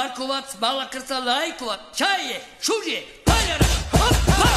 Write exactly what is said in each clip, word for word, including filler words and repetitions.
Markovac, Malakrca, Lajkovac, Čaje, Šužje, Paljara, hop, hop!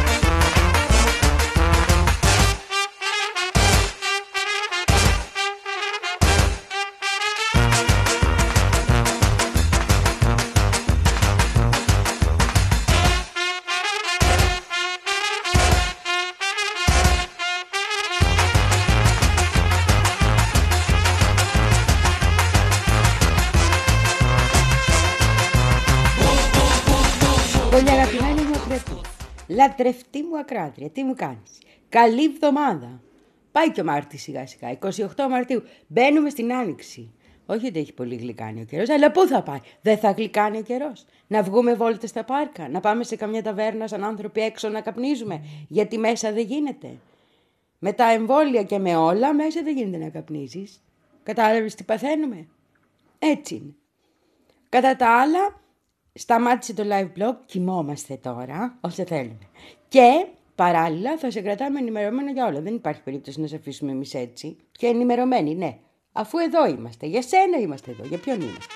Πολύ αγαπημένη μου ακροατή, λατρευτή μου ακράτρια, τι μου κάνεις? Καλή εβδομάδα. Πάει και ο Μάρτης σιγά σιγά, εικοστή ογδόη Μαρτίου. Μπαίνουμε στην Άνοιξη. Όχι ότι έχει πολύ γλυκάνει ο καιρός, αλλά πού θα πάει? Δεν θα γλυκάνει ο καιρός? Να βγούμε βόλτες στα πάρκα, να πάμε σε καμιά ταβέρνα σαν άνθρωποι έξω να καπνίζουμε, γιατί μέσα δεν γίνεται. Με τα εμβόλια και με όλα μέσα δεν γίνεται να καπνίζεις. Κατάλαβες τι παθαίνουμε? Έτσι είναι. Κατά τα άλλα, σταμάτησε το live blog, κοιμόμαστε τώρα, όσο θέλουμε. Και παράλληλα θα σε κρατάμε ενημερωμένο για όλα. Δεν υπάρχει περίπτωση να σε αφήσουμε εμείς έτσι. Και ενημερωμένοι, ναι. Αφού εδώ είμαστε. Για σένα είμαστε εδώ. Για ποιον είμαστε?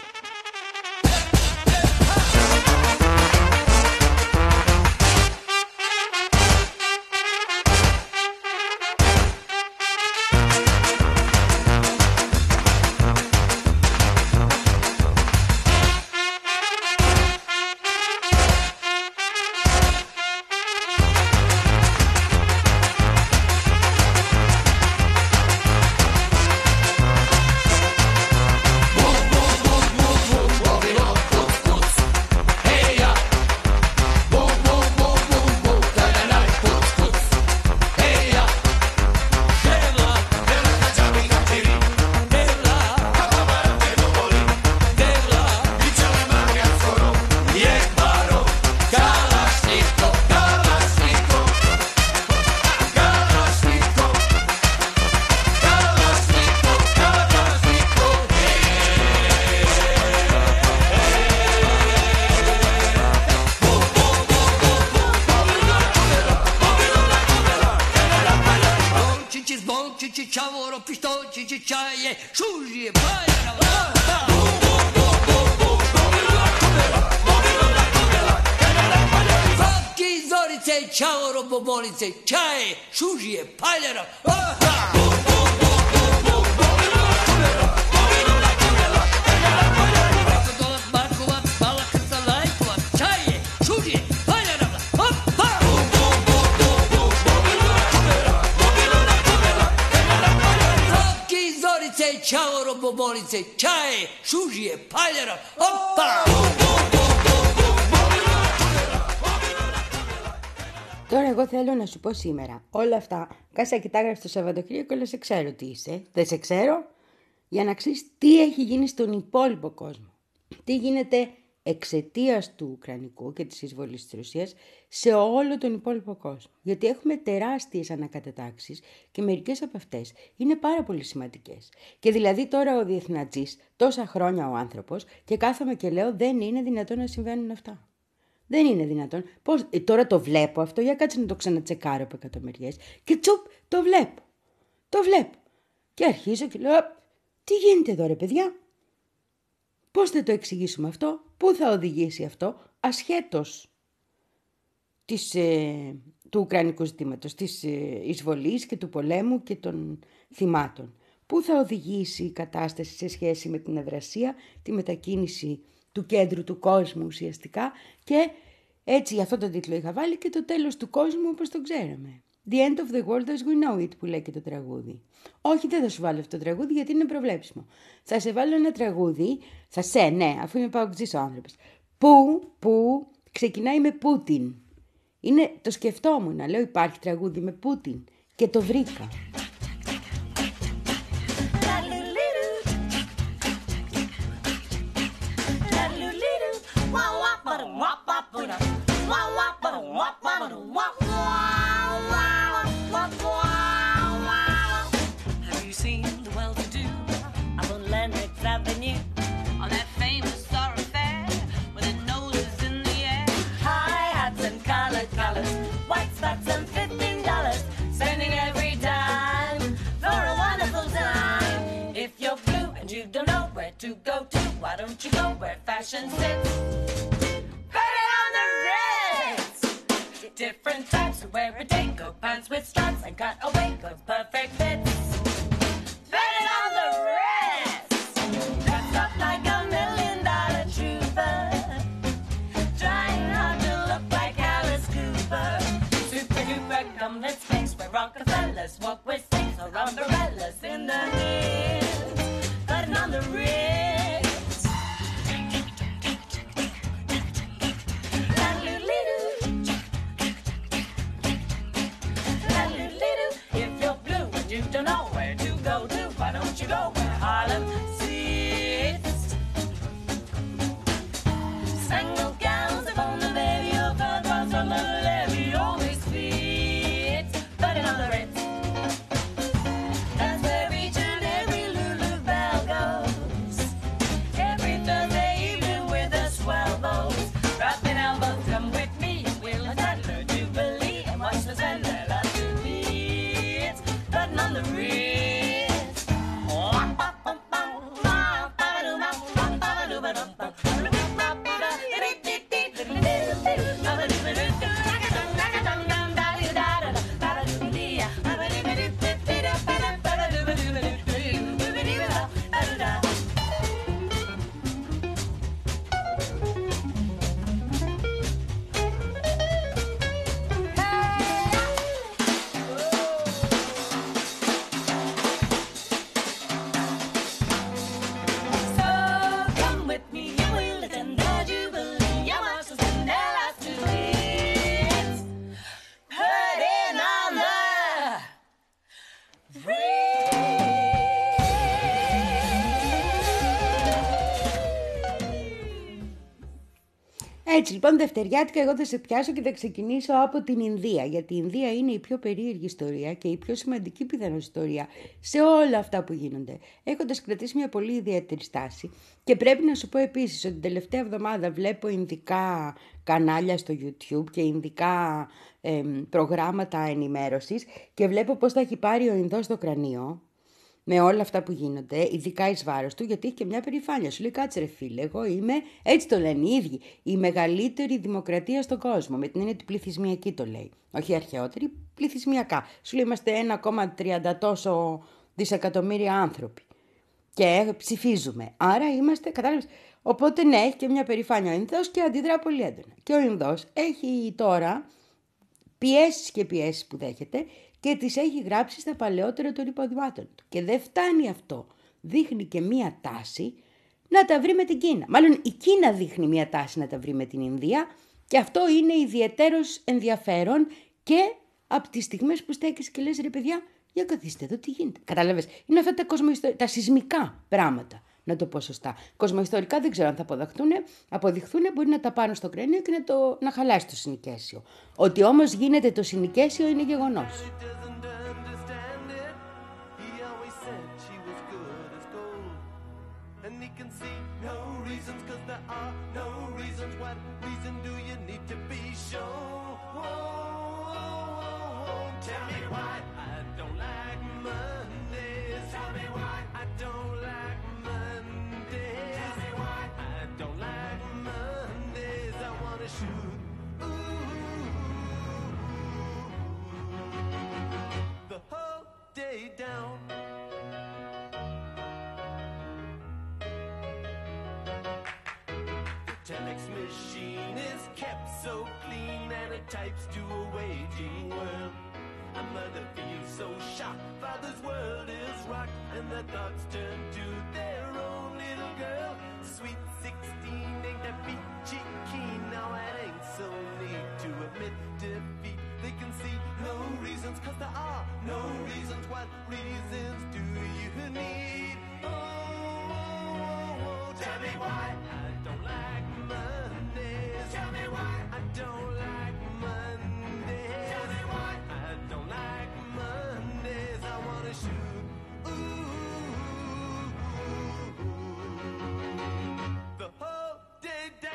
Τώρα εγώ θέλω να σου πω σήμερα όλα αυτά. Κάσα κοιτάγραφε το Σαββατοκύριακο, αλλά σε ξέρω τι είσαι. Δεν σε ξέρω. Για να ξέρεις τι έχει γίνει στον υπόλοιπο κόσμο. Τι γίνεται εξαιτίας του Ουκρανικού και της εισβολής της Ρωσίας σε όλο τον υπόλοιπο κόσμο. Γιατί έχουμε τεράστιες ανακατατάξεις και μερικές από αυτές είναι πάρα πολύ σημαντικές. Και δηλαδή τώρα ο διεθνατζής, τόσα χρόνια ο άνθρωπος, και κάθομαι και λέω δεν είναι δυνατόν να συμβαίνουν αυτά. Δεν είναι δυνατόν. Πώς, ε, τώρα το βλέπω αυτό, για κάτσε να το ξανατσεκάρω από εκατομμυριές. Και τσουπ, το βλέπω. Το βλέπω. Και αρχίζω και λέω, τι γίνεται εδώ ρε παιδιά? Πώς θα το εξηγήσουμε αυτό? Πού θα οδηγήσει αυτό? Ασχέτως της, ε, του Ουκρανικού ζητήματος, της ε, εισβολής και του πολέμου και των θυμάτων. Πού θα οδηγήσει η κατάσταση σε σχέση με την ευρασία, τη μετακίνηση του κέντρου του κόσμου ουσιαστικά, και έτσι αυτό το τίτλο είχα βάλει, και το τέλος του κόσμου όπως το ξέραμε. The end of the world as we know it, που λέει και το τραγούδι. Όχι, δεν θα σου βάλω αυτό το τραγούδι γιατί είναι προβλέψιμο. Θα σε βάλω ένα τραγούδι, θα σε, ναι, αφού είμαι παοκτζής ο άνθρωπος, που, που ξεκινάει με Πούτιν. Είναι, το σκεφτόμουν, λέω υπάρχει τραγούδι με Πούτιν και το βρήκα. Have you seen the well-to-do up on Lennox Avenue, on that famous thoroughfare with their noses in the air? High hats and colored colors, white spots and fifteen dollars, spending every dime. fashion sense. Put it on the Ritz. Different types who wear a Daco pants with stripes and cutaway coats, perfect fits. Put it on the Ritz. Dressed up like a million dollar trooper, trying hard to look like Alice Cooper. Super duper, come let's mix where Rockefellers walk with sticks or umbrellas in the hills. Putting on the Ritz. If you're blue and you don't know where to go to, why don't you go where Harlem sits? Single gowns of on the levy, your fur falls from the levy, always fits. Put it on the Ritz. That's where each and every Lulu Bell goes. Every Thursday evening with the swell bows. Dropping elbows, come with me and we'll Sadler, Jubilee, and watch the Sandler love to beats. Putting on the Ritz. So come with me and we'll attend the Jubilee. I watch the Cinderella to beats. Putting on the Έτσι λοιπόν δευτεριάτικα εγώ θα σε πιάσω και θα ξεκινήσω από την Ινδία, γιατί η Ινδία είναι η πιο περίεργη ιστορία και η πιο σημαντική πιθανώς ιστορία σε όλα αυτά που γίνονται, έχοντας κρατήσει μια πολύ ιδιαίτερη στάση. Και πρέπει να σου πω επίσης ότι την τελευταία εβδομάδα βλέπω ινδικά κανάλια στο YouTube και ινδικά ε, προγράμματα ενημέρωσης και βλέπω πώς θα έχει πάρει ο Ινδός το κρανίο με όλα αυτά που γίνονται, ειδικά εις βάρος του, γιατί έχει και μια περηφάνεια. Σου λέει, κάτσε ρε φίλε, εγώ είμαι, έτσι το λένε οι ίδιοι, η μεγαλύτερη δημοκρατία στον κόσμο. Με την έννοια τη πληθυσμιακή το λέει. Όχι αρχαιότερη, πληθυσμιακά. Σου λέει, είμαστε ένα κόμμα τριάντα τόσο δισεκατομμύρια άνθρωποι. Και ψηφίζουμε. Άρα είμαστε, κατάλαβες. Οπότε ναι, έχει και μια περηφάνεια ο Ινδός και αντιδρά πολύ έντονα. Και ο Ινδός έχει τώρα πιέσεις και πιέσεις που δέχεται και τις έχει γράψει στα παλαιότερα των υποδημάτων του. Και δεν φτάνει αυτό. Δείχνει και μία τάση να τα βρει με την Κίνα. Μάλλον η Κίνα δείχνει μία τάση να τα βρει με την Ινδία και αυτό είναι ιδιαιτέρως ενδιαφέρον και από τις στιγμές που στέκεις και λες ρε παιδιά, για καθίστε εδώ τι γίνεται. Κατάλαβες, είναι αυτά τα, κοσμοϊστο... τα σεισμικά πράγματα. Να το πω σωστά. Κοσμοϊστορικά δεν ξέρω αν θα αποδεχτούν, αποδειχθούν, μπορεί να τα πάρουν στο κρανίο και να, το, να χαλάσει το συνοικέσιο. Ότι όμως γίνεται το συνοικέσιο είναι γεγονός. Down. The telex machine is kept so clean and it types to a waging world. A mother feels so shocked, father's world is rocked and their thoughts turn to their own little girl. Sweet sixteen ain't that peachy keen, now it ain't so neat to admit defeat. They can see no reasons, cause there are no reasons. What reasons do you need? Oh, oh, oh, tell me why I don't like Mondays. Tell me why I don't like Mondays. Tell me why I don't like Mondays. I wanna shoot. Ooh, the whole day down.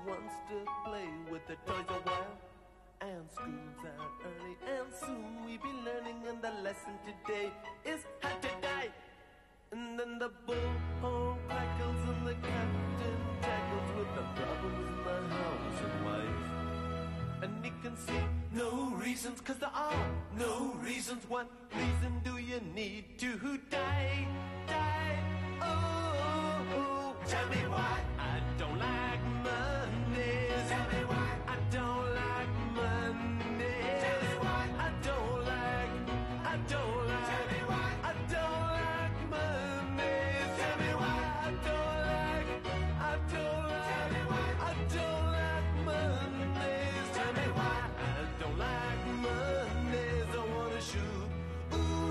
wants to play with the toys a while. And school's out early, and soon we be learning, and the lesson today is how to die. And then the bullhorn crackles and the captain tackles with the problems in the house and wife. And he can see no reasons, cause there are no reasons. What reason do you need to die? Die, oh, oh, oh. Tell me why I don't like Mondays. Tell me why I don't like Mondays. Tell me why I don't like, I don't like. Tell me why I don't like Mondays. Tell me why I don't like, I don't like. Tell me why I don't like Mondays. Tell me why I don't like Mondays. I wanna shoot. Ooh,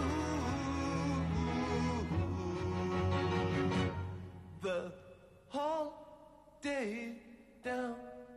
the whole day down.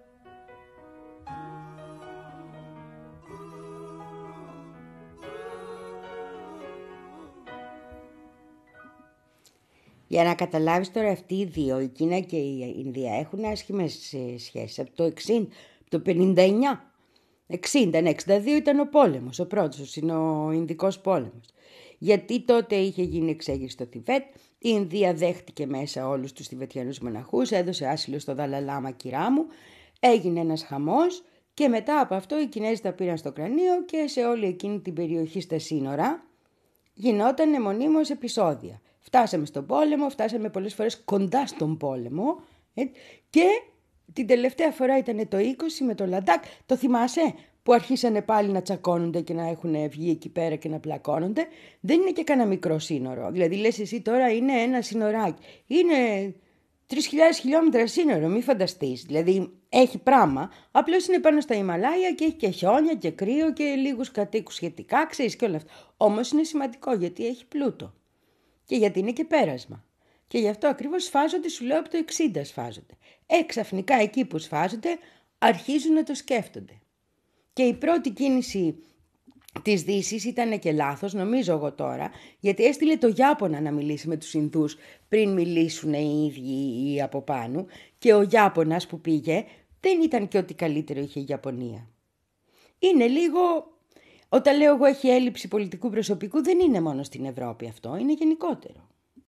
Για να καταλάβεις τώρα, αυτοί οι δύο, η Κίνα και η Ινδία, έχουν άσχημες σχέσεις από το εξήντα, από το πενήντα εννιά. εξήντα, ναι, εξήντα δύο ήταν ο πόλεμος, ο πρώτος, ο Ινδικός πόλεμος. Γιατί τότε είχε γίνει εξέγερση στο Θιβέτ, η Ινδία δέχτηκε μέσα όλους τους Θιβετιανούς μοναχούς, έδωσε άσυλο στο Δαλαλάμα Κυράμου, έγινε ένας χαμός και μετά από αυτό οι Κινέζοι τα πήραν στο κρανίο και σε όλη εκείνη την περιοχή στα σύνορα γινόταν μονίμως επεισόδια. Φτάσαμε στον πόλεμο, φτάσαμε πολλές φορές κοντά στον πόλεμο ε, και την τελευταία φορά ήταν το είκοσι με το Λαντάκ, το θυμάσαι, που αρχίσανε πάλι να τσακώνονται και να έχουν βγει εκεί πέρα και να πλακώνονται. Δεν είναι και κανένα μικρό σύνορο, δηλαδή λες εσύ τώρα είναι ένα σύνοράκι, είναι τρεις χιλιάδες χιλιόμετρα σύνορο, μη φανταστείς, δηλαδή έχει πράγμα, απλώς είναι πάνω στα Ιμαλάια και έχει και χιόνια και κρύο και λίγους κατοίκους σχετικά, ξέρεις και όλα αυτά. Όμως είναι σημαντικό γιατί έχει πλούτο. Και γιατί είναι και πέρασμα. Και γι' αυτό ακριβώς σφάζονται, σου λέω από το εξήντα σφάζονται. Ε, ξαφνικά εκεί που σφάζονται αρχίζουν να το σκέφτονται. Και η πρώτη κίνηση της Δύσης ήταν και λάθος, νομίζω εγώ τώρα, γιατί έστειλε το Ιάπωνα να μιλήσει με τους Ινδούς πριν μιλήσουν οι ίδιοι ή από πάνω. Και ο Ιάπωνας που πήγε δεν ήταν και ό,τι καλύτερο είχε η Ιαπωνία. Είναι λίγο... Όταν λέω εγώ έχει έλλειψη πολιτικού προσωπικού, δεν είναι μόνο στην Ευρώπη αυτό, είναι γενικότερο.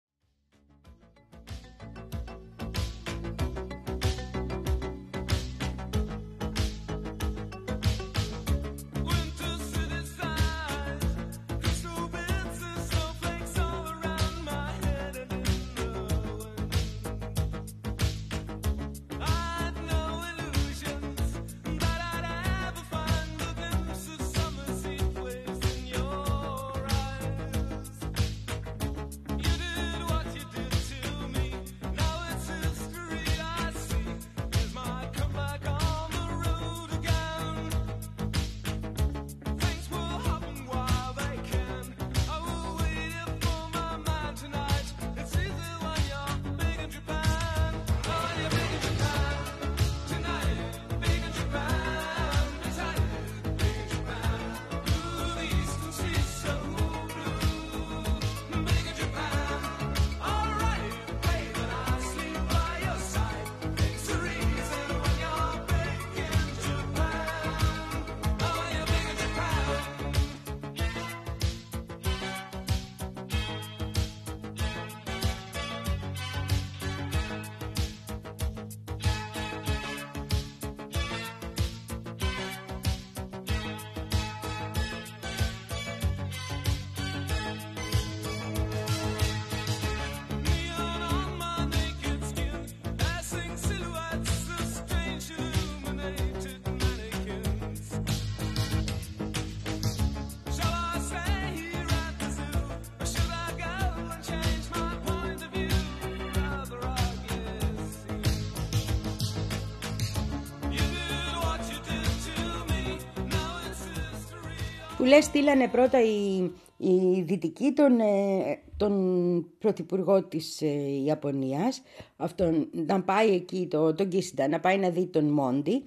Που λες στείλανε πρώτα οι, οι δυτικοί τον, ε, τον πρωθυπουργό της ε, Ιαπωνίας, αυτόν, να πάει εκεί, το, τον Κίσιντα, να πάει να δει τον Μόντι,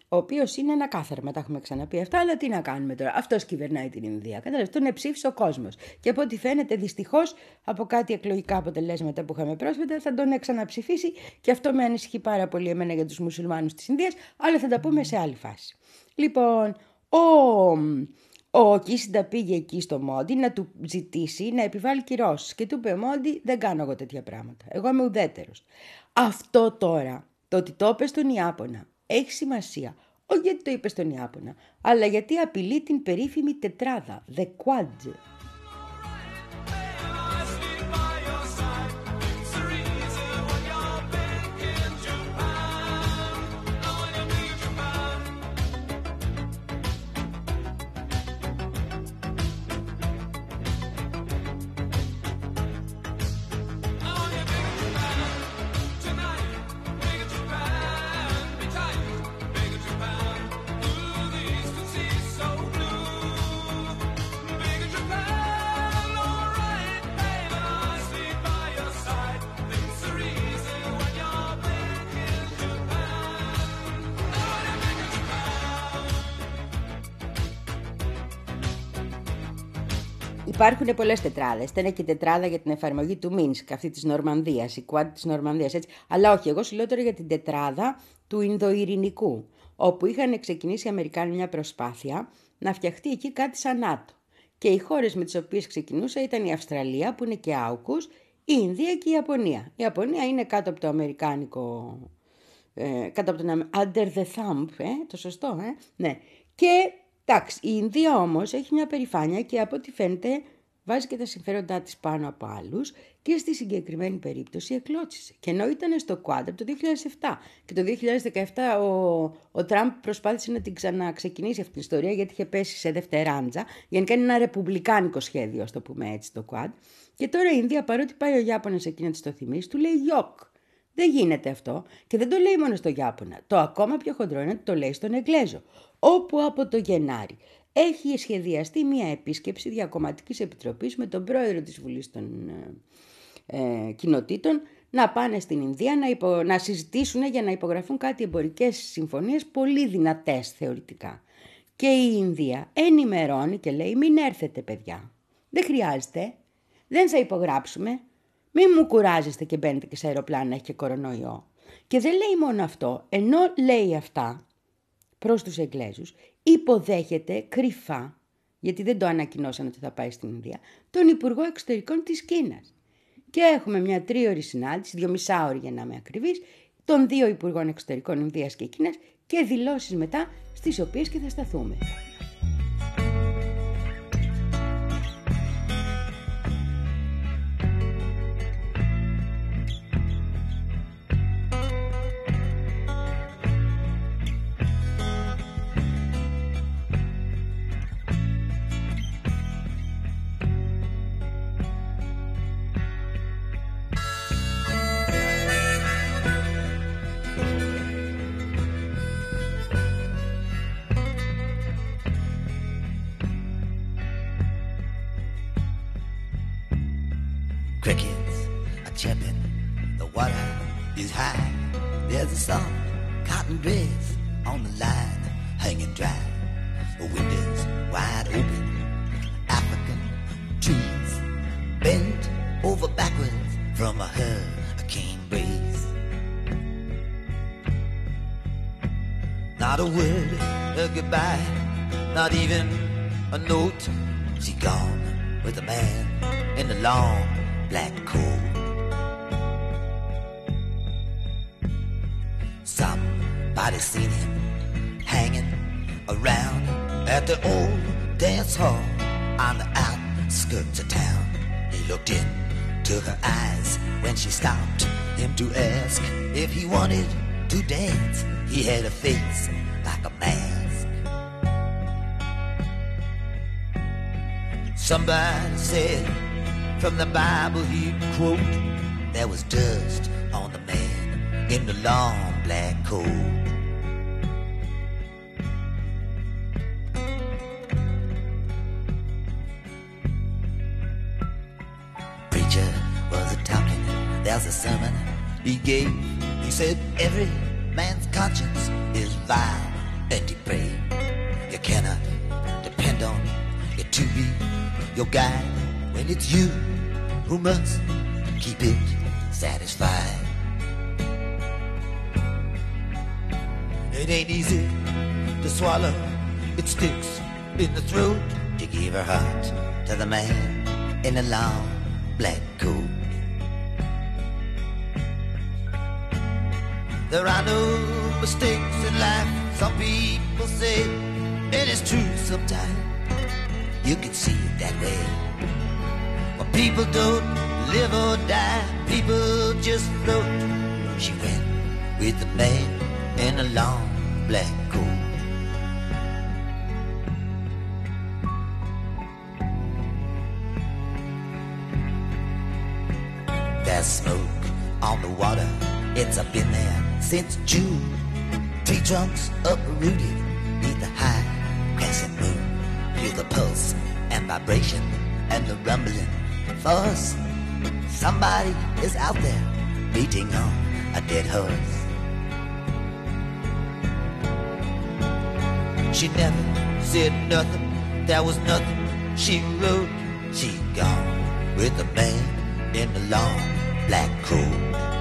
ο οποίος είναι ένα κάθαρμα, τα έχουμε ξαναπεί αυτά, αλλά τι να κάνουμε τώρα. Αυτός κυβερνάει την Ινδία. Κατάλαβες, τον εψήφισε ο κόσμος. Και από ό,τι φαίνεται, δυστυχώς, από κάτι εκλογικά αποτελέσματα που είχαμε πρόσφατα, θα τον ξαναψηφίσει και αυτό με ανησυχεί πάρα πολύ εμένα για τους μουσουλμάνους της Ινδίας, αλλά θα τα πούμε σε άλλη φάση. Λοιπόν, ο, ο Κίσιντα πήγε εκεί στο Μόντι να του ζητήσει να επιβάλλει κυρώσεις και του είπε: Μόντι, δεν κάνω εγώ τέτοια πράγματα. Εγώ είμαι ουδέτερος. Αυτό τώρα, το ότι το είπε στον Ιάπωνα, έχει σημασία. Όχι γιατί το είπε στον Ιάπωνα, αλλά γιατί απειλεί την περίφημη τετράδα, the quad. Υπάρχουν πολλές τετράδες. Ήταν και η τετράδα για την εφαρμογή του Μίνσκ, αυτή της Νορμανδίας, η κουάντ της Νορμανδίας, έτσι. Αλλά όχι, εγώ σου λέω τώρα για την τετράδα του Ινδοειρηνικού, όπου είχαν ξεκινήσει οι Αμερικάνοι μια προσπάθεια να φτιαχτεί εκεί κάτι σαν ΝΑΤΟ. Και οι χώρες με τις οποίες ξεκινούσε ήταν η Αυστραλία, που είναι και άουκους, η Ινδία και η Ιαπωνία. Η Ιαπωνία είναι κάτω από το αμερικάνικο, ε, κάτω από τον under the thumb, ε, το σωστό, ε, ναι. Και εντάξει, η Ινδία όμως έχει μια περηφάνεια και από ό,τι φαίνεται βάζει και τα συμφέροντά της πάνω από άλλους και στη συγκεκριμένη περίπτωση εκλώτσισε. Και ενώ ήταν στο Quad από το δύο χιλιάδες επτά και το δύο χιλιάδες δεκαεπτά ο, ο Τραμπ προσπάθησε να την ξαναξεκινήσει αυτή την ιστορία γιατί είχε πέσει σε δευτεράντζα. Γενικά είναι ένα ρεπουμπλικάνικο σχέδιο, ας το πούμε έτσι, το Quad. Και τώρα η Ινδία, παρότι πάει ο Ιάπωνας εκεί να της το θυμίσει, του λέει γιοκ. Δεν γίνεται αυτό. Και δεν το λέει μόνο στο Ιάπωνα. Το ακόμα πιο χοντρό είναι ότι το λέει στον Εγγλέζο, όπου από το Γενάρη έχει σχεδιαστεί μια επίσκεψη διακομματικής επιτροπής με τον πρόεδρο της Βουλής των ε, Κοινοτήτων να πάνε στην Ινδία να, υπο, να συζητήσουν για να υπογραφούν κάτι εμπορικές συμφωνίες πολύ δυνατές θεωρητικά. Και η Ινδία ενημερώνει και λέει: μην έρθετε παιδιά, δεν χρειάζεται, δεν θα υπογράψουμε, μην μου κουράζεστε και μπαίνετε και σε αεροπλάνα, έχει και κορονοϊό. Και δεν λέει μόνο αυτό, ενώ λέει αυτά προς τους Εγγλέζους, υποδέχεται κρυφά, γιατί δεν το ανακοινώσαν ότι θα πάει στην Ινδία, τον Υπουργό Εξωτερικών της Κίνας. Και έχουμε μια τρίωρη συνάντηση, δυομισάωρη για να είμαι ακριβής, των δύο Υπουργών Εξωτερικών Ινδίας και Κίνας και δηλώσεις μετά στις οποίες και θα σταθούμε. Crickets are chirping, the water is high. There's a soft cotton dress on the line, hanging dry. The windows wide open, African trees bent over backwards from a hurricane breeze. Not a word of goodbye, not even a note. She gone with a man in the long black coat. Somebody seen him hanging around at the old dance hall on the outskirts of town. He looked into her eyes when she stopped him to ask if he wanted to dance. He had a face like a mask. Somebody said from the Bible he'd quote, there was dust on the man in the long black coat. Preacher was a talking, there's a sermon he gave. He said every man's conscience is vile and depraved. You cannot depend on it to be your guide when it's you who must keep it satisfied. It ain't easy to swallow, it sticks in the throat to give her heart to the man in a long black coat. There are no mistakes in life, some people say, and it's true sometimes. You can see it that way. But people don't live or die, people just float. She went with the man in a long black coat. There's smoke on the water, it's up in there since June. Tree trunks uprooted neath the high crescent moon. Feel the pulse and vibration and the rumbling force. Somebody is out there beating on a dead horse. She never said nothing, there was nothing she wrote. She gone with the man in the long black coat.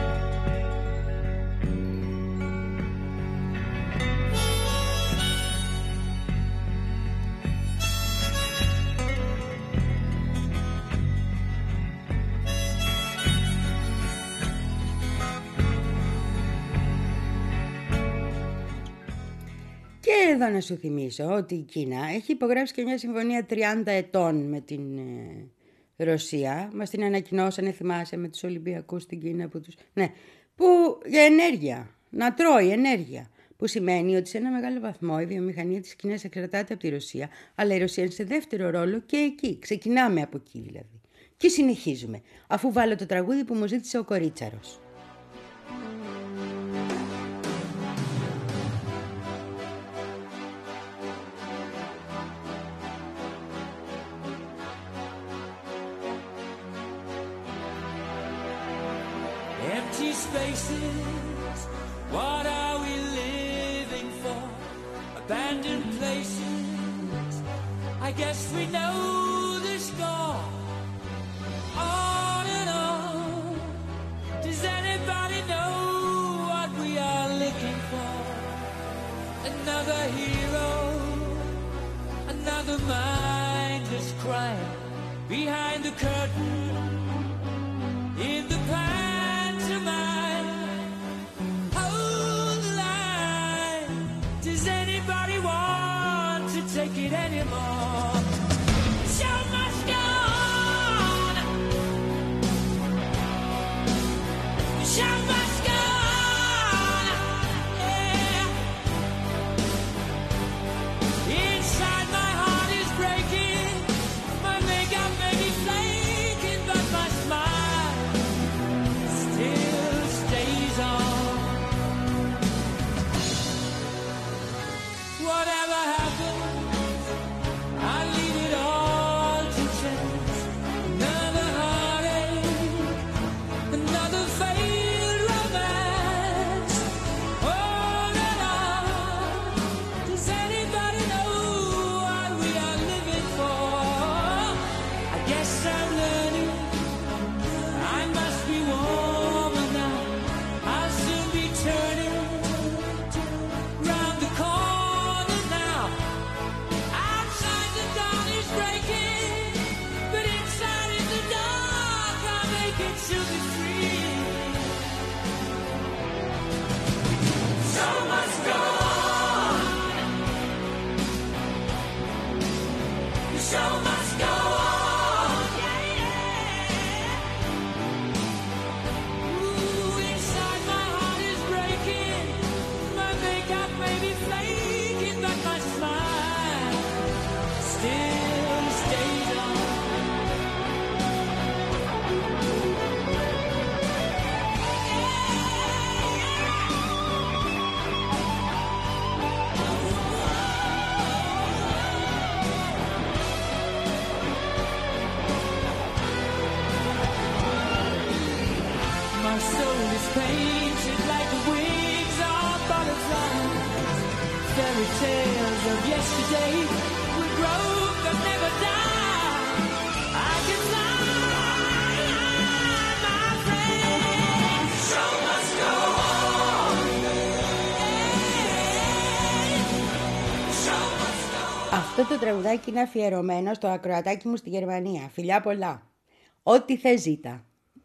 Και εδώ να σου θυμίσω ότι η Κίνα έχει υπογράψει και μια συμφωνία τριάντα ετών με την ε, Ρωσία. Μας την ανακοινώσανε, θυμάσαι, με τους Ολυμπιακούς στην Κίνα που τους... Ναι, που για ενέργεια, να τρώει ενέργεια. Που σημαίνει ότι σε ένα μεγάλο βαθμό η βιομηχανία της Κίνας εξαρτάται από τη Ρωσία, αλλά η Ρωσία είναι σε δεύτερο ρόλο και εκεί. Ξεκινάμε από εκεί δηλαδή. Και συνεχίζουμε, αφού βάλω το τραγούδι που μου ζήτησε ο Κορίτσαρος. Empty spaces, what are we living for? Abandoned places, I guess we know the score. On and on, does anybody know what we are looking for? Another hero, another mindless crime, behind the curtain, in the past. Hold the line. Does anybody want to take it anymore? Show must go on. Show must go on. Yeah. Inside my heart is breaking. My makeup may be flaking, but my smile still stays on. Whatever happens, I leave it all to chance. Another heartache, another failed romance. On and on. Does anybody know what we are living for? I guess I'm learning. I must be warmer now. I'll soon be turning round the corner now. Outside the dawn is breaking, but inside in the dark I'll make it to be free. Show must go on. The show must go on. Yeah, yeah. Ooh, inside my heart is breaking. My makeup may be flaking, but my smile still stays on. My soul is painted like the wings of butterflies, fairy tales of yesterday will grow but never die. I can fly, my friend. Show must go on. Show must go on. Αυτό το τραγουδάκι είναι αφιερωμένο στο ακροατάκι μου στη Γερμανία. Φιλιά πολλά. Ό,τι θες ζήτα.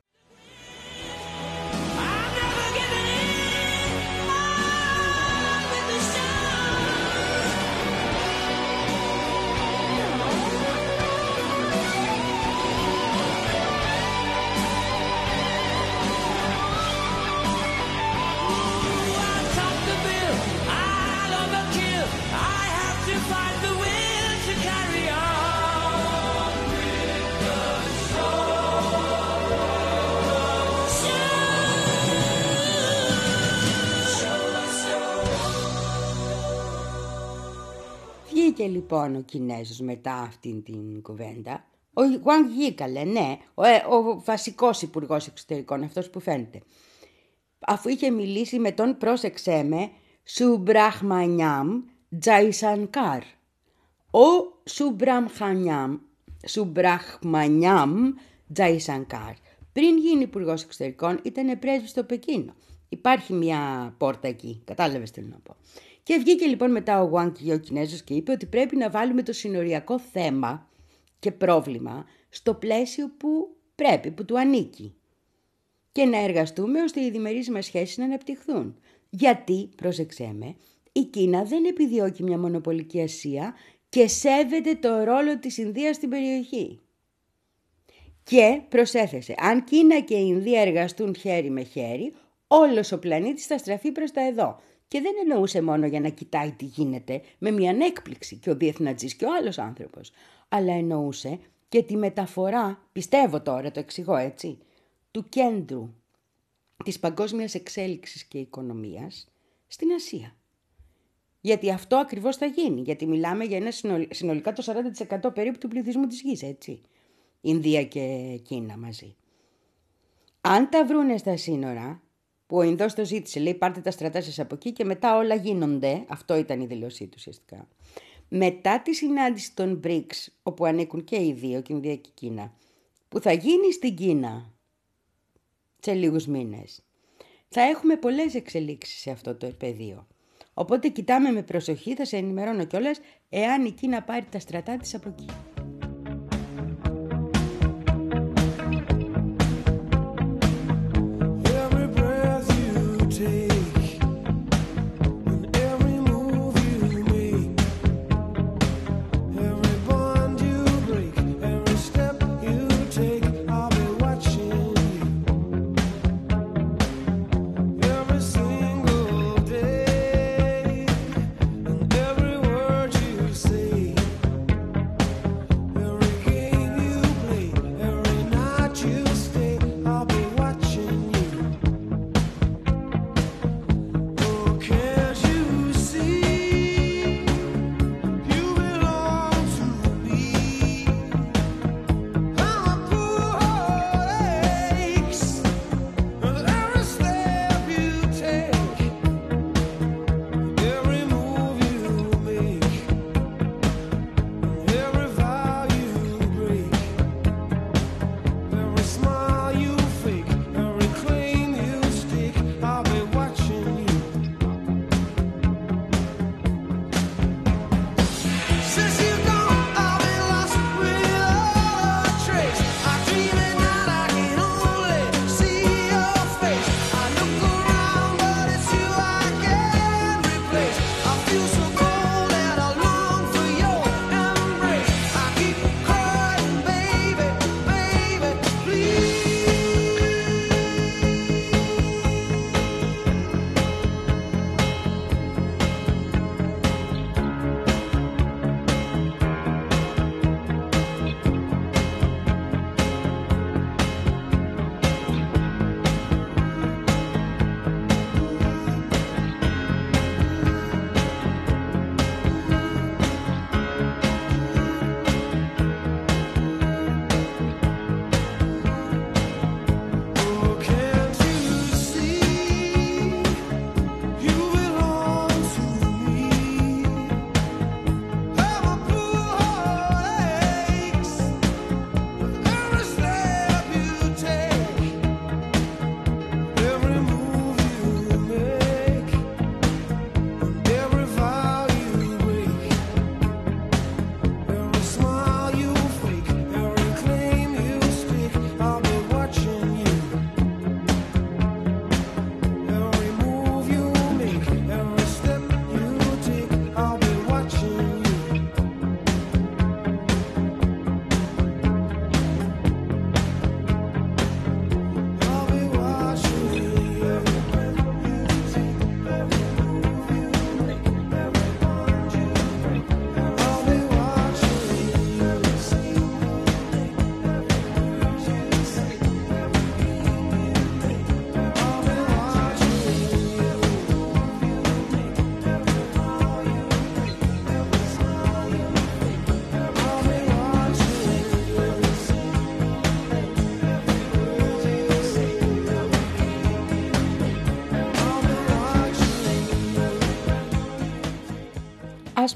Βγήκε λοιπόν ο Κινέζος μετά αυτήν την κουβέντα, ο Γουάνγκ Γι, καλέ, ναι, ο, ο βασικός υπουργός εξωτερικών, αυτός που φαίνεται, αφού είχε μιλήσει με τον, πρόσεξέ με, Σουμπραχμανιάμ Τζαϊσανκάρ. Ο Σουμπραχμανιάμ Σουμπραχμανιάμ Τζαϊσανκάρ πριν γίνει υπουργός εξωτερικών ήταν πρέσβης στο Πεκίνο. Υπάρχει μια πόρτα εκεί, κατάλαβες τι θέλω να πω. Και βγήκε λοιπόν μετά ο Γουάνγκ Γι, ο Κινέζος, και είπε ότι πρέπει να βάλουμε το συνοριακό θέμα και πρόβλημα στο πλαίσιο που πρέπει, που του ανήκει. Και να εργαστούμε ώστε οι διμερείς μας σχέσεις να αναπτυχθούν. Γιατί, πρόσεξέ με, η Κίνα δεν επιδιώκει μια μονοπολική Ασία και σέβεται το ρόλο της Ινδίας στην περιοχή. Και προσέθεσε, αν Κίνα και η Ινδία εργαστούν χέρι με χέρι, όλος ο πλανήτης θα στραφεί προς τα εδώ. Και δεν εννοούσε μόνο για να κοιτάει τι γίνεται με μια ανέκπληξη και ο διεθνατζής και ο άλλος άνθρωπος, αλλά εννοούσε και τη μεταφορά, πιστεύω τώρα, το εξηγώ έτσι, του κέντρου της παγκόσμιας εξέλιξης και οικονομίας στην Ασία. Γιατί αυτό ακριβώς θα γίνει, γιατί μιλάμε για ένα συνολικά το σαράντα τοις εκατό περίπου του πληθυσμού της γης, έτσι, Ινδία και Κίνα μαζί. Αν τα βρούνε στα σύνορα, που ο Ινδός το ζήτησε, λέει πάρτε τα στρατά σας από εκεί και μετά όλα γίνονται, αυτό ήταν η δηλωσή του ουσιαστικά. Μετά τη συνάντηση των μπρικς, όπου ανήκουν και οι δύο, και Ινδία και Κίνα, που θα γίνει στην Κίνα σε λίγους μήνες, θα έχουμε πολλές εξελίξεις σε αυτό το πεδίο. Οπότε κοιτάμε με προσοχή, θα σε ενημερώνω κιόλας, εάν η Κίνα πάρει τα στρατά της από εκεί.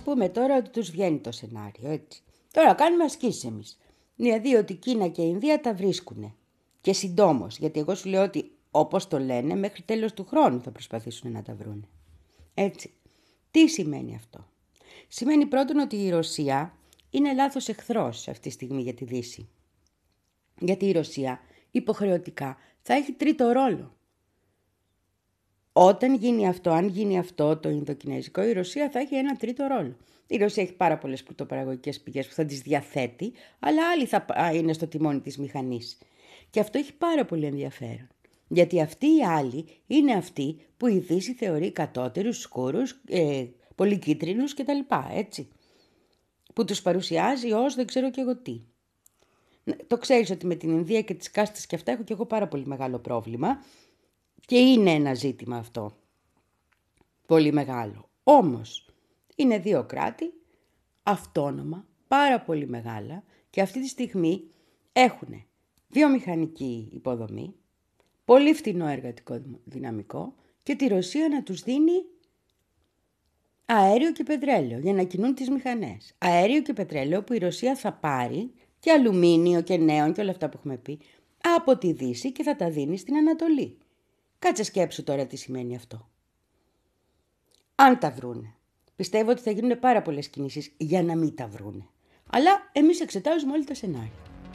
πούμε τώρα ότι τους βγαίνει το σενάριο, έτσι. Τώρα κάνουμε ασκήσεις εμείς. Δηλαδή ότι η Κίνα και η Ινδία τα βρίσκουνε. Και συντόμως, γιατί εγώ σου λέω ότι όπως το λένε μέχρι τέλος του χρόνου θα προσπαθήσουν να τα βρούνε. Έτσι. Τι σημαίνει αυτό? Σημαίνει πρώτον ότι η Ρωσία είναι λάθος εχθρός αυτή τη στιγμή για τη Δύση. Γιατί η Ρωσία υποχρεωτικά θα έχει τρίτο ρόλο. Όταν γίνει αυτό, αν γίνει αυτό το Ινδοκινέζικο, η Ρωσία θα έχει ένα τρίτο ρόλο. Η Ρωσία έχει πάρα πολλές πλουτοπαραγωγικές πηγές που θα τις διαθέτει, αλλά άλλοι θα είναι στο τιμόνι της μηχανής. Και αυτό έχει πάρα πολύ ενδιαφέρον. Γιατί αυτοί οι άλλοι είναι αυτοί που η Δύση θεωρεί κατώτερους, σκούρους, ε, πολύ κίτρινους κτλ. Έτσι. Που τους παρουσιάζει ως δεν ξέρω και εγώ τι. Το ξέρεις ότι με την Ινδία και τις κάστες και αυτά έχω και εγώ πάρα πολύ μεγάλο πρόβλημα. Και είναι ένα ζήτημα αυτό. Πολύ μεγάλο. Όμως είναι δύο κράτη αυτόνομα, πάρα πολύ μεγάλα και αυτή τη στιγμή έχουν βιομηχανική υποδομή, πολύ φθηνό εργατικό δυναμικό και τη Ρωσία να τους δίνει αέριο και πετρέλαιο για να κινούν τις μηχανές. Αέριο και πετρέλαιο που η Ρωσία θα πάρει και αλουμίνιο και νέον και όλα αυτά που έχουμε πει από τη Δύση και θα τα δίνει στην Ανατολή. Κάτσε σκέψου τώρα τι σημαίνει αυτό. Αν τα βρούνε. Πιστεύω ότι θα γίνουν πάρα πολλές κινήσεις για να μην τα βρούνε. Αλλά εμείς εξετάζουμε όλοι τα σενάρια.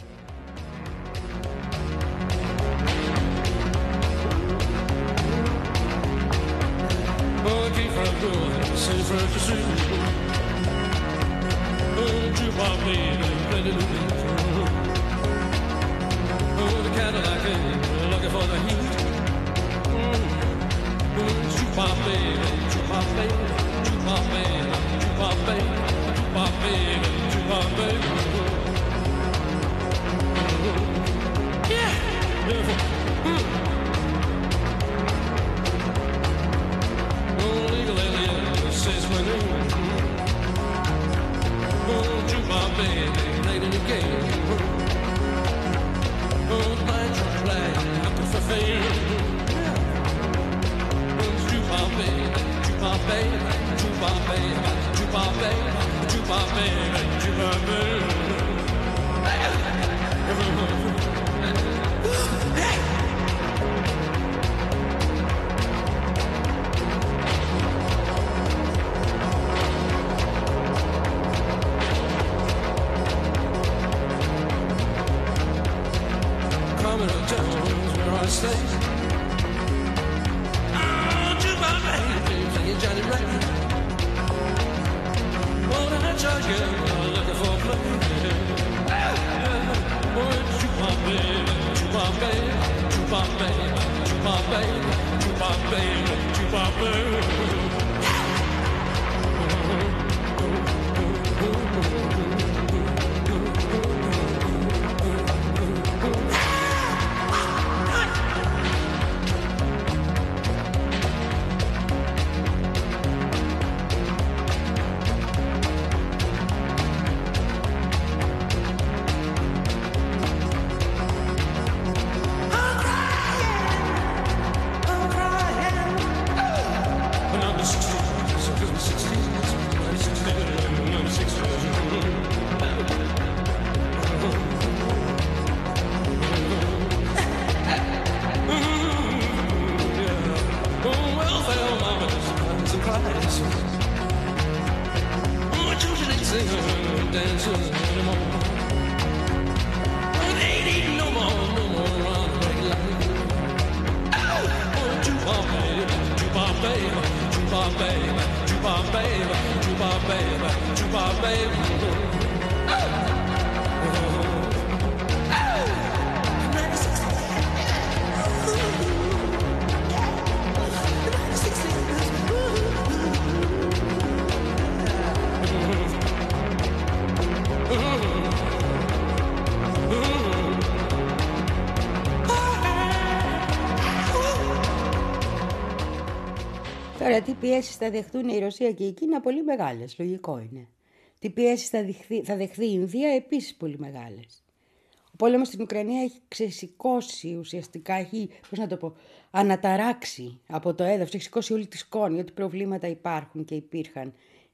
Τώρα, τι πιέσεις θα δεχτούν η Ρωσία και η Κίνα? Πολύ μεγάλες, λογικό είναι. Τι πιέσεις θα δεχθεί, θα δεχθεί η Ινδία? Επίσης πολύ μεγάλες. Ο πόλεμος στην Ουκρανία έχει ξεσηκώσει ουσιαστικά, έχει, πώς να το πω, αναταράξει από το έδαφος, έχει σηκώσει όλη τη σκόνη, ότι προβλήματα υπάρχουν και υπήρχαν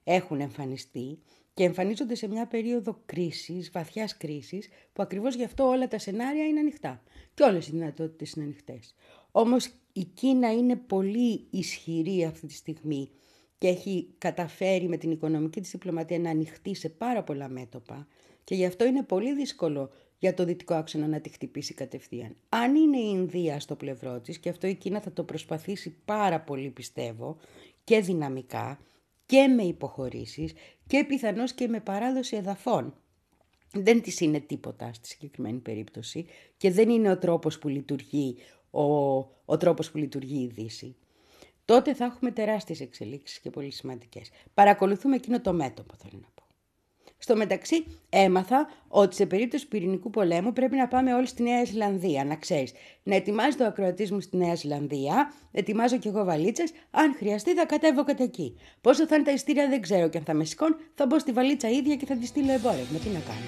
έχουν εμφανιστεί και εμφανίζονται σε μια περίοδο κρίσης, βαθιάς κρίσης, που ακριβώς γι' αυτό όλα τα σενάρια είναι ανοιχτά και όλες οι δυνατότητες είναι ανοιχτές. Όμως η Κίνα είναι πολύ ισχυρή αυτή τη στιγμή και έχει καταφέρει με την οικονομική της διπλωματία να ανοιχτεί σε πάρα πολλά μέτωπα και γι' αυτό είναι πολύ δύσκολο για το δυτικό άξονα να τη χτυπήσει κατευθείαν. Αν είναι η Ινδία στο πλευρό της, και αυτό η Κίνα θα το προσπαθήσει πάρα πολύ πιστεύω και δυναμικά και με υποχωρήσεις και πιθανώς και με παράδοση εδαφών. Δεν της είναι τίποτα στη συγκεκριμένη περίπτωση και δεν είναι ο τρόπος που λειτουργεί ο, ο τρόπος που λειτουργεί η Δύση. Τότε θα έχουμε τεράστιες εξελίξεις και πολύ σημαντικές. Παρακολουθούμε εκείνο το μέτωπο, θέλω να πω. Στο μεταξύ έμαθα ότι σε περίπτωση πυρηνικού πολέμου πρέπει να πάμε όλοι στη Νέα Ζηλανδία, να ξέρεις. Να ετοιμάζει το ακροατής μου στη Νέα Ζηλανδία, ετοιμάζω κι εγώ βαλίτσες, αν χρειαστεί θα κατέβω κατά εκεί. Πόσο θα είναι τα ειστήρια δεν ξέρω και αν θα με σηκώνουν, θα μπω στη βαλίτσα ίδια και θα τη στείλω εμπόρευμα. Τι να κάνω.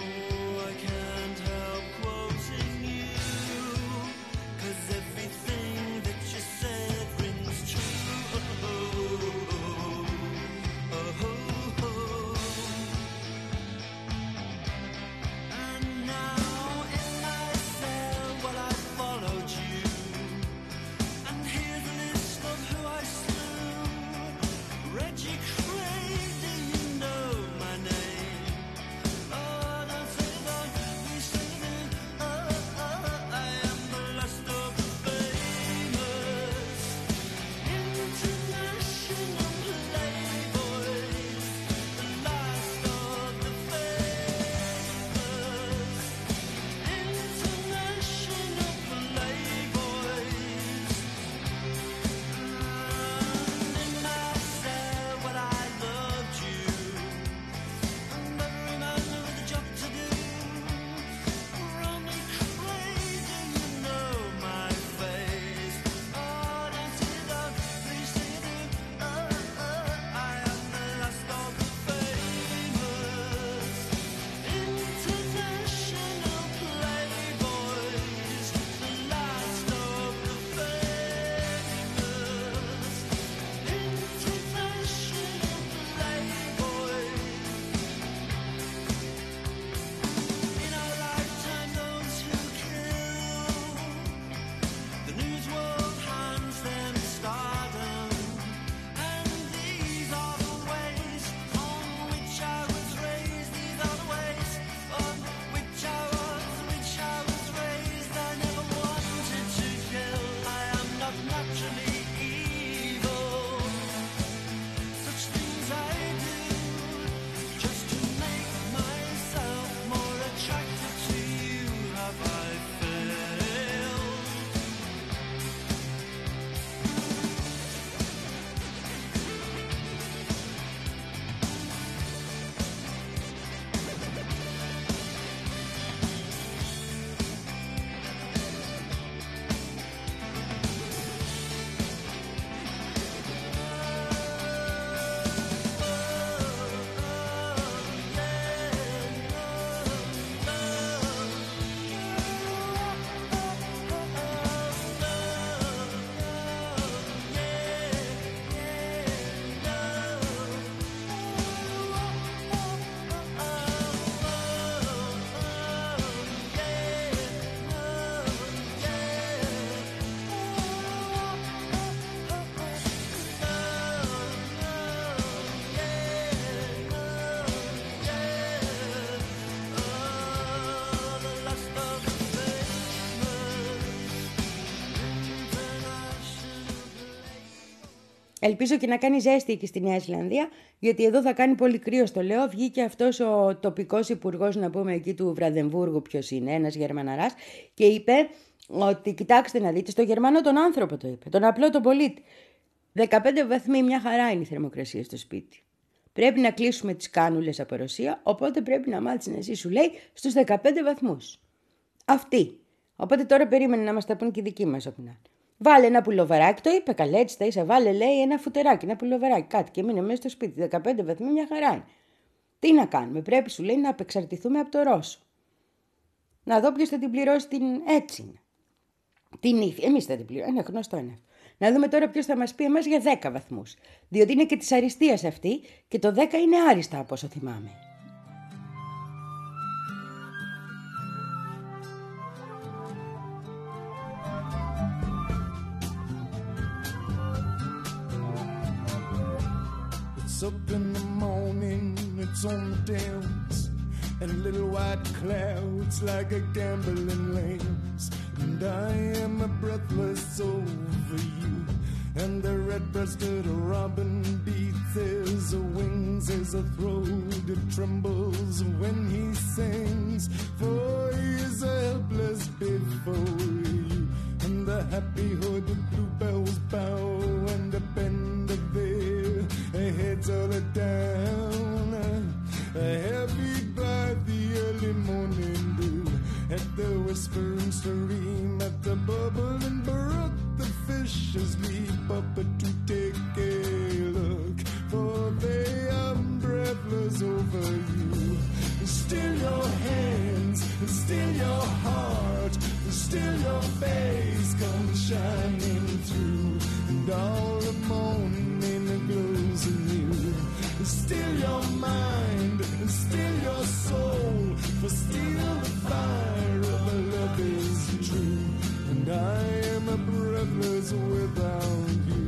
Ελπίζω και να κάνει ζέστη εκεί στη Νέα Ζηλανδία, γιατί εδώ θα κάνει πολύ κρύο, στο λέω. Βγήκε αυτός ο τοπικός υπουργός, να πούμε, εκεί του Βραδεμβούργου, ποιος είναι, ένας Γερμαναράς, και είπε ότι κοιτάξτε να δείτε, στο Γερμανό τον άνθρωπο το είπε, τον απλό τον πολίτη. δεκαπέντε βαθμοί, μια χαρά είναι η θερμοκρασία στο σπίτι. Πρέπει να κλείσουμε τις κάνουλες από Ρωσία, οπότε πρέπει να μάθεις εσύ, σου λέει, στους δεκαπέντε βαθμούς. Αυτή. Οπότε τώρα περίμενε να μας τα πούν και οι δικοί μας όπου να. Βάλε ένα πουλοβεράκι, το είπε καλά, έτσι τα ίσα. Βάλε, λέει, ένα φουτεράκι, ένα πουλοβεράκι, κάτι και μείνε μέσα στο σπίτι. δεκαπέντε βαθμοί, μια χαρά είναι. Τι να κάνουμε, πρέπει, σου λέει, να απεξαρτηθούμε από το Ρώσο. Να δω ποιος θα την πληρώσει την έτσι. Την ύφη. Εμείς θα την πληρώσουμε. Είναι γνωστό είναι αυτό. Να δούμε τώρα ποιος θα μας πει εμάς για δέκα βαθμούς. Διότι είναι και της αριστείας αυτή και το δέκα είναι άριστα από όσο θυμάμαι. It's up in the morning, it's on the downs, and little white clouds like a gambling lambs. And I am breathless over you, and the red-breasted robin beats his wings as a throat it trembles when he sings. For he is helpless before you, and the happy hooded bluebells bow and bend their heads all down, heavy by the early morning dew, at the whispering stream, at the bubbling brook, the fishes leap up to take a look, for they are breathless over you. Still your hands, still your heart, still your face comes shining through, and all the morning glows in you. Still your mind, still your soul, for still the fire of love is true, and I am breathless without you.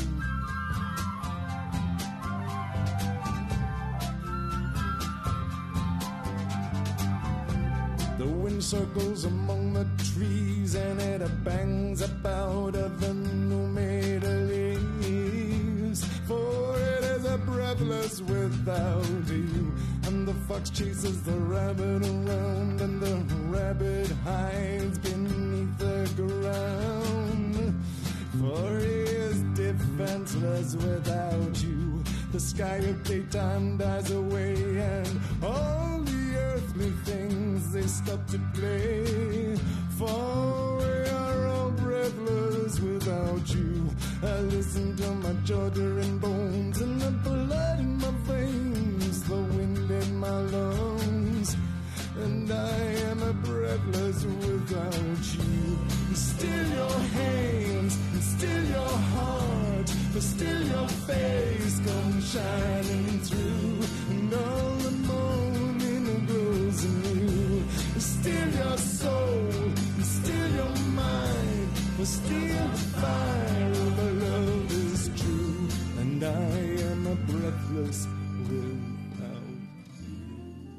The wind circles among the trees, and it bangs about the new-made leaves, for it is a breathless without you. And the fox chases the rabbit around, and the rabbit hides beneath the ground, for he is defenseless without you. The sky of daytime dies away, and all the earthly things they stop to play, for we are all breathless without you. I listen to my shuddering bones, and the blood in my veins, the wind in my lungs, and I am breathless without you. Still your hands, still your heart, but still your face comes shining through, and all the morning glows in you. Still your soul, still your mind, but still the fire of love is true, and I am breathless without you.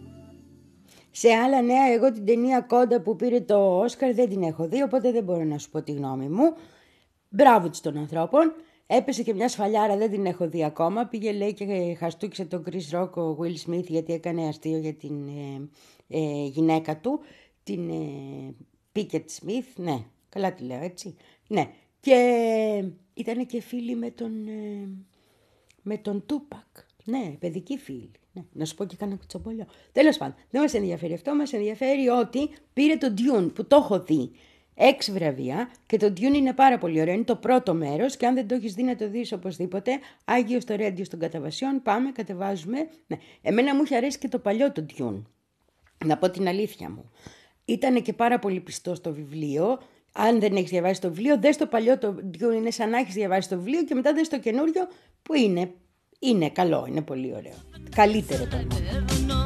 Σε άλλα νέα, εγώ την ταινία Κόντα που πήρε το Όσκαρ δεν την έχω δει, οπότε δεν μπορώ να σου πω τη γνώμη μου. Μπράβο της των ανθρώπων. Έπεσε και μια σφαλιάρα, δεν την έχω δει ακόμα. Πήγε, λέει, και χαστούκισε τον Chris Rock ο Will Smith γιατί έκανε αστείο για την ε, ε, γυναίκα του, την ε, Pickett Smith. Ναι, καλά τη λέω, έτσι. Ναι, και ήταν και φίλοι με τον, ε, με τον Tupac. Ναι, παιδική φίλη. Ναι, να σου πω και κάνα κουτσομπολιό. Τέλος πάντων, δεν μας ενδιαφέρει αυτό. Μας ενδιαφέρει ότι πήρε το Dune που το έχω δει. Έξι βραβεία και το Dune είναι πάρα πολύ ωραίο. Είναι το πρώτο μέρος και αν δεν το έχεις δει να το δεις οπωσδήποτε, Άγιο στο Ρέντιο των Καταβασιών, πάμε, κατεβάζουμε. Ναι. Εμένα μου είχε αρέσει και το παλιό το Dune. Να πω την αλήθεια μου. Ήτανε και πάρα πολύ πιστό στο βιβλίο. Αν δεν έχεις διαβάσει το βιβλίο, δες το παλιό το Dune, είναι σαν να έχεις διαβάσει το βιβλίο και μετά δες το καινούριο που είναι, είναι καλό, είναι πολύ ωραίο. Καλύτερο το μόνο.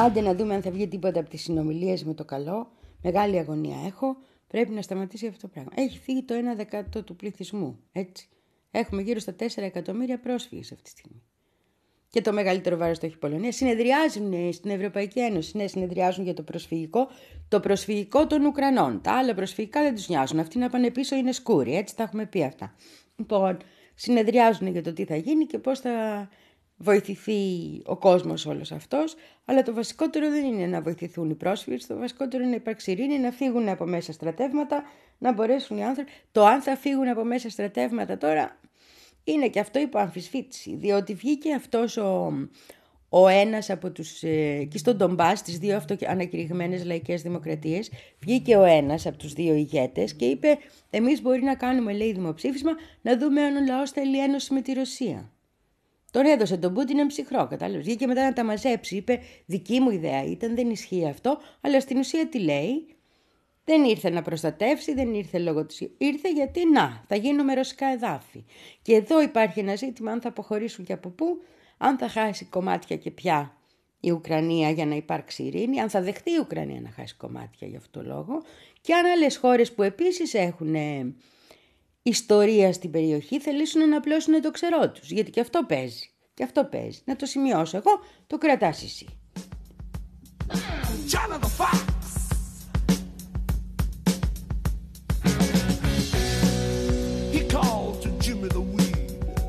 Άντε να δούμε αν θα βγει τίποτα από τις συνομιλίες με το καλό. Μεγάλη αγωνία έχω. Πρέπει να σταματήσει αυτό το πράγμα. Έχει φύγει το ένα δεκάτο του πληθυσμού. Έτσι. Έχουμε γύρω στα τέσσερα εκατομμύρια πρόσφυγες αυτή τη στιγμή. Και το μεγαλύτερο βάρος το έχει η Πολωνία. Συνεδριάζουν στην Ευρωπαϊκή Ένωση. Ναι, συνεδριάζουν για το προσφυγικό. Το προσφυγικό των Ουκρανών. Τα άλλα προσφυγικά δεν τους νοιάζουν. Αυτοί να πάνε πίσω είναι σκούροι. Έτσι τα έχουμε πει αυτά. Λοιπόν, συνεδριάζουν για το τι θα γίνει και πώς θα βοηθηθεί ο κόσμος όλος αυτός. Αλλά το βασικότερο δεν είναι να βοηθηθούν οι πρόσφυγες. Το βασικότερο είναι να υπάρξει ειρήνη, να φύγουν από μέσα στρατεύματα, να μπορέσουν οι άνθρωποι. Το αν θα φύγουν από μέσα στρατεύματα τώρα είναι και αυτό υπό αμφισβήτηση. Διότι βγήκε αυτός ο, ο ένας από τους. Εκεί στον Ντομπάς, στις δύο αυτοανακηρυγμένες λαϊκές δημοκρατίες, βγήκε ο ένας από τους δύο ηγέτες και είπε: εμείς μπορεί να κάνουμε, λέει, δημοψήφισμα, να δούμε αν ο λαός θέλει ένωση με τη Ρωσία. Τον έδωσε τον Πούτιν εμψυχρό, κατάλαβες. Βγήκε μετά να τα μαζέψει. Είπε: δική μου ιδέα ήταν, δεν ισχύει αυτό, αλλά στην ουσία τι λέει? Δεν ήρθε να προστατεύσει, δεν ήρθε λόγω της. Ήρθε γιατί να, θα γίνουμε ρωσικά εδάφη. Και εδώ υπάρχει ένα ζήτημα αν θα αποχωρήσουν και από πού, αν θα χάσει κομμάτια και πια η Ουκρανία για να υπάρξει ειρήνη, αν θα δεχτεί η Ουκρανία να χάσει κομμάτια για αυτό το λόγο, και αν άλλες χώρες που επίσης έχουν ιστορία στην περιοχή θελήσουν να απλώσουν το ξερό τους. Γιατί και αυτό παίζει. Και αυτό παίζει. Να το σημειώσω εγώ, το κρατάς εσύ. John of the Fox. He called to Jimmy the Weed.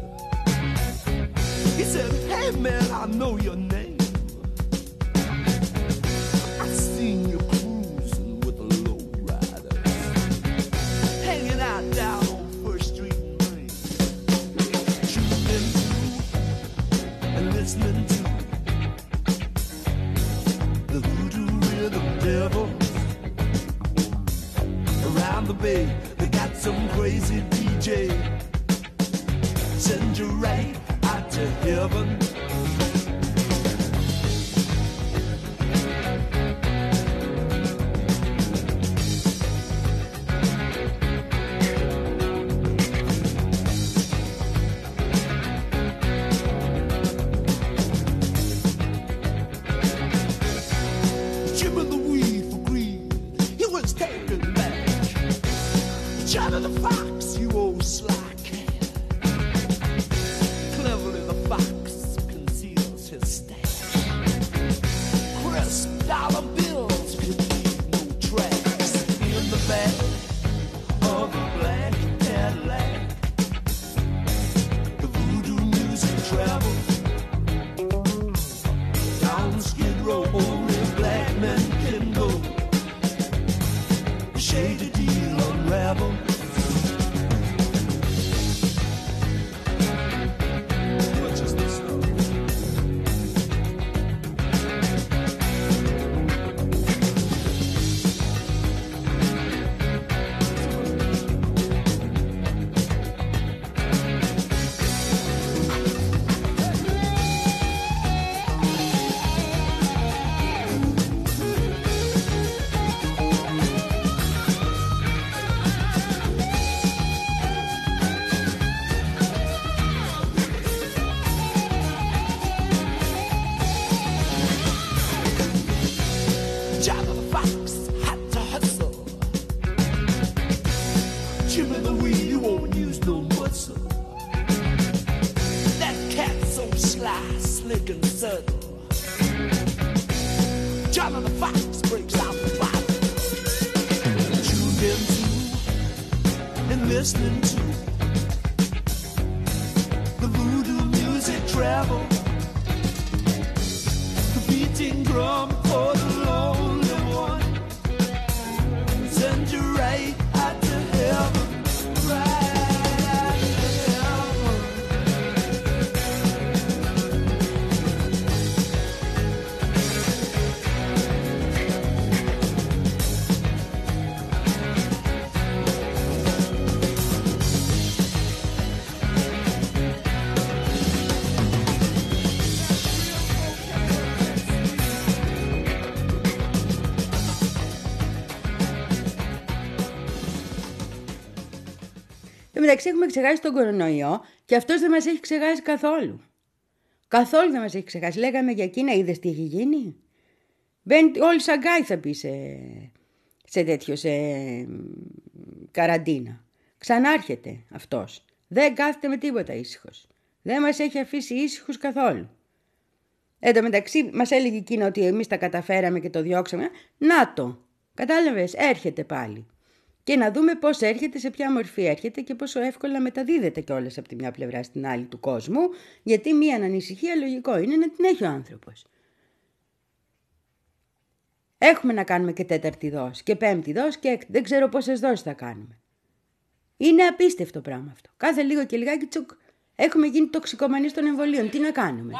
He said, hey man, I know your name. I seen you cruising with the lowriders, hanging out down on First Street and Main, shooting and listening to the voodoo rhythm devils. Around the bay, they got some crazy D J. Send you right out to heaven. Jimmy the Weed for greed, he was taken back. Johnny the Fox, you old sly cat. Cleverly the fox conceals his stash. Crisp dollar bills could leave no tracks in the back of a black Cadillac. The voodoo music travels down Skid Row, only black men can go. Shady deal unravel. Much is this stuff? Johnny the Fox had to hustle. Jimmy the Weed, you won't use no muscle. That cat's so sly, slick and subtle. Johnny the Fox breaks out the bottle. Tuned into and listening to the voodoo music travel. The beating drum for the lonely one. Send you right out to heaven. Right out to heaven. Εν τω μεταξύ έχουμε ξεχάσει τον κορονοϊό και αυτός δεν μας έχει ξεχάσει καθόλου. Καθόλου δεν μας έχει ξεχάσει. Λέγαμε για Κίνα, είδες τι έχει γίνει? Μπαίνει όλη Σαγκάη θα πει σε, σε τέτοιο, σε καραντίνα. Ξανάρχεται αυτός. Δεν κάθεται με τίποτα ήσυχος. Δεν μας έχει αφήσει ήσυχους καθόλου. Εν τω μεταξύ μας έλεγε εκείνο ότι εμείς τα καταφέραμε και το διώξαμε. Να το, κατάλαβες, έρχεται πάλι. Και να δούμε πώς έρχεται, σε ποια μορφή έρχεται και πόσο εύκολα μεταδίδεται κιόλας από τη μια πλευρά στην άλλη του κόσμου, γιατί μία ανησυχία λογικό είναι να την έχει ο άνθρωπος. Έχουμε να κάνουμε και τέταρτη δόση και πέμπτη δόση και έκτη. Δεν ξέρω πόσες δόσεις θα κάνουμε. Είναι απίστευτο πράγμα αυτό. Κάθε λίγο και λιγάκι τσουκ. Έχουμε γίνει τοξικομανείς των εμβολίων. Τι να κάνουμε.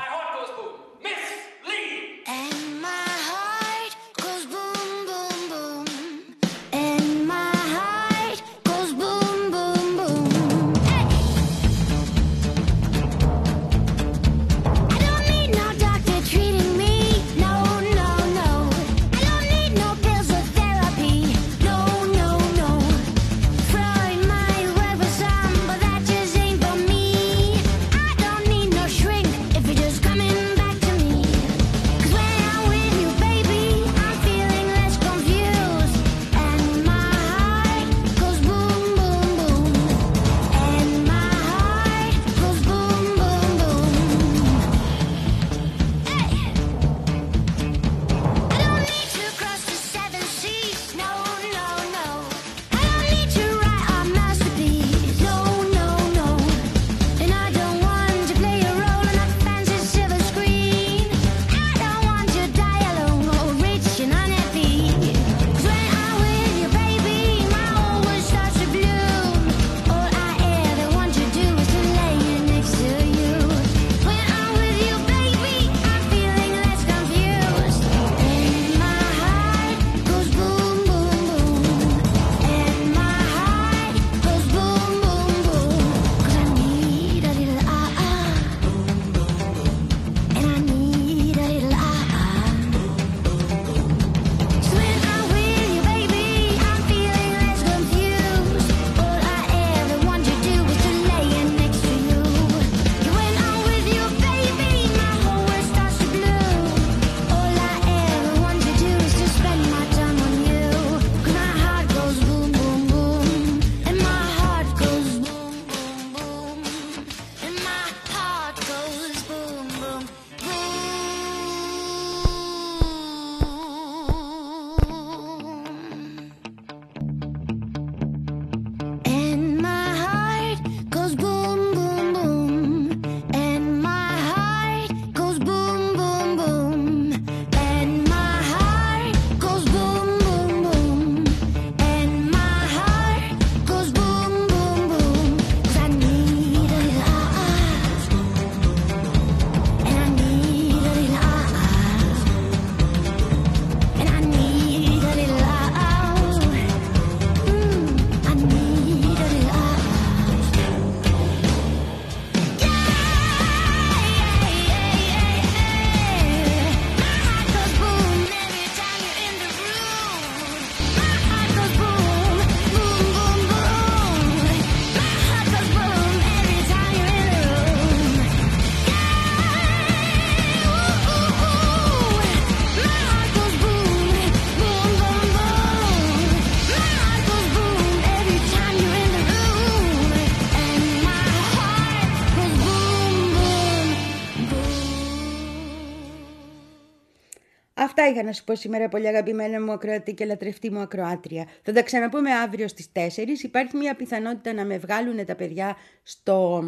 Αυτά είχα να σου πω σήμερα, πολύ αγαπημένα μου ακροατή και λατρευτή μου ακροάτρια. Θα τα ξαναπούμε αύριο στις τέσσερις. Υπάρχει μια πιθανότητα να με βγάλουν τα παιδιά στο,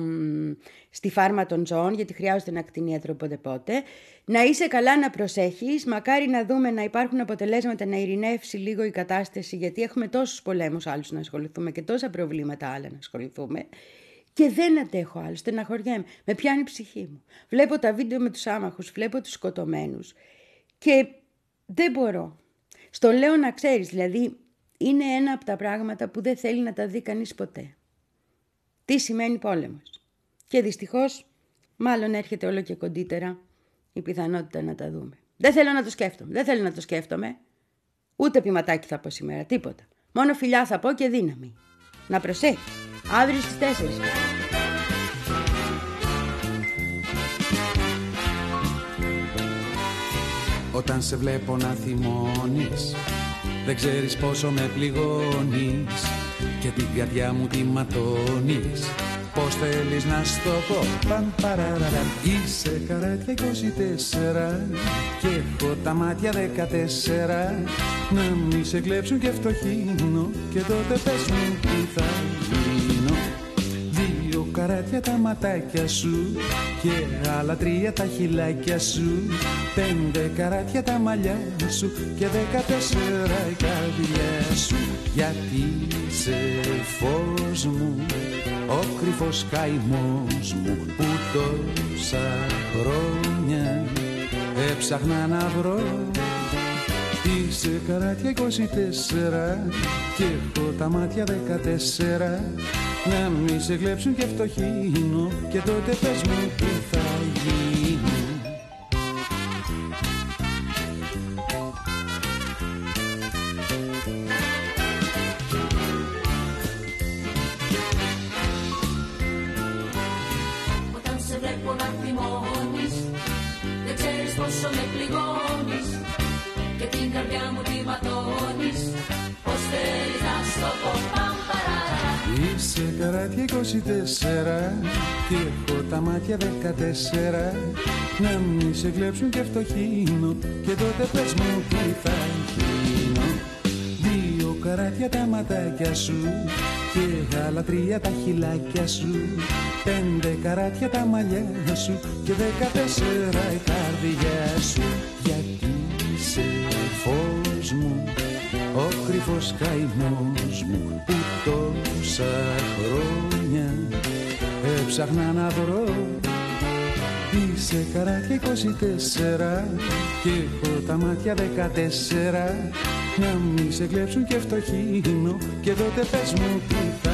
στη φάρμα των ζώων, γιατί χρειάζεται ένα κτηνίατρο όποτε πότε. Να είσαι καλά, να προσέχεις. Μακάρι να δούμε να υπάρχουν αποτελέσματα, να ειρηνεύσει λίγο η κατάσταση, γιατί έχουμε τόσους πολέμους άλλους να ασχοληθούμε και τόσα προβλήματα άλλα να ασχοληθούμε. Και δεν αντέχω άλλο, στεναχωριέμαι. Με πιάνει η ψυχή μου. Βλέπω τα βίντεο με τους άμαχους, βλέπω τους σκοτωμένους. Και δεν μπορώ. Στο λέω να ξέρεις, δηλαδή είναι ένα από τα πράγματα που δεν θέλει να τα δει κανείς ποτέ. Τι σημαίνει πόλεμος. Και δυστυχώς μάλλον έρχεται όλο και κοντύτερα η πιθανότητα να τα δούμε. Δεν θέλω να το σκέφτομαι, δεν θέλω να το σκέφτομαι. Ούτε πηματάκι θα πω σήμερα, τίποτα. Μόνο φιλιά θα πω και δύναμη. Να προσέχεις. Αύριο στις τέσσερις. όταν σε βλέπω να θυμώνεις. Δεν ξέρεις πόσο με πληγώνεις και την καρδιά μου τη ματώνεις. Πώς θέλεις να στο πω, παν παραραρα. Είσαι καράτια είκοσι τέσσερα και έχω τα μάτια δεκατέσσερα. Να μη σε κλέψουν και φτωχύνω και τότε πες μου τι θα γίνω. Δύο καράτια τα ματάκια σου και άλλα τρία τα χιλάκια σου. Πέντε καράτια τα μαλλιά σου και δεκατέσσερα η καρδιά σου. Γιατί είσαι φως μου, ο κρυφός καημός μου που τόσα χρόνια έψαχνα να βρω. Είσαι καράτια είκοσι τέσσερα και έχω τα μάτια δεκατέσσερα. Να μη σε κλέψουν και φτωχύνω και τότε πες μου τι θα γίνω. Όταν σε βλέπω να θυμώνεις, δεν ξέρεις πόσο με πληγώνεις και την καρδιά μου τη ματώνεις. Πώς θέλεις να στο πω, παμ παράρα. Είσαι καράτια είκοσι τέσσερα και έχω τα μάτια δεκατέσσερα. Να μη σε κλέψουν και φτωχύνω και τότε πες μου τι θα γίνω. Δύο καράτια τα ματάκια σου και άλλα τρία τα χιλάκια σου. Πέντε καράτια τα μαλλιά σου και δεκατέσσερα η καρδιά σου. Γιατί είσαι φως μου, ο κρυφός καημός μου που τόσα χρόνια έψαχνα να βρω. Είσαι καράτια είκοσι τέσσερα και έχω τα μάτια δεκατέσσερα. Να μη σε κλέψουν και φτωχύνω και τότε πες μου τι θα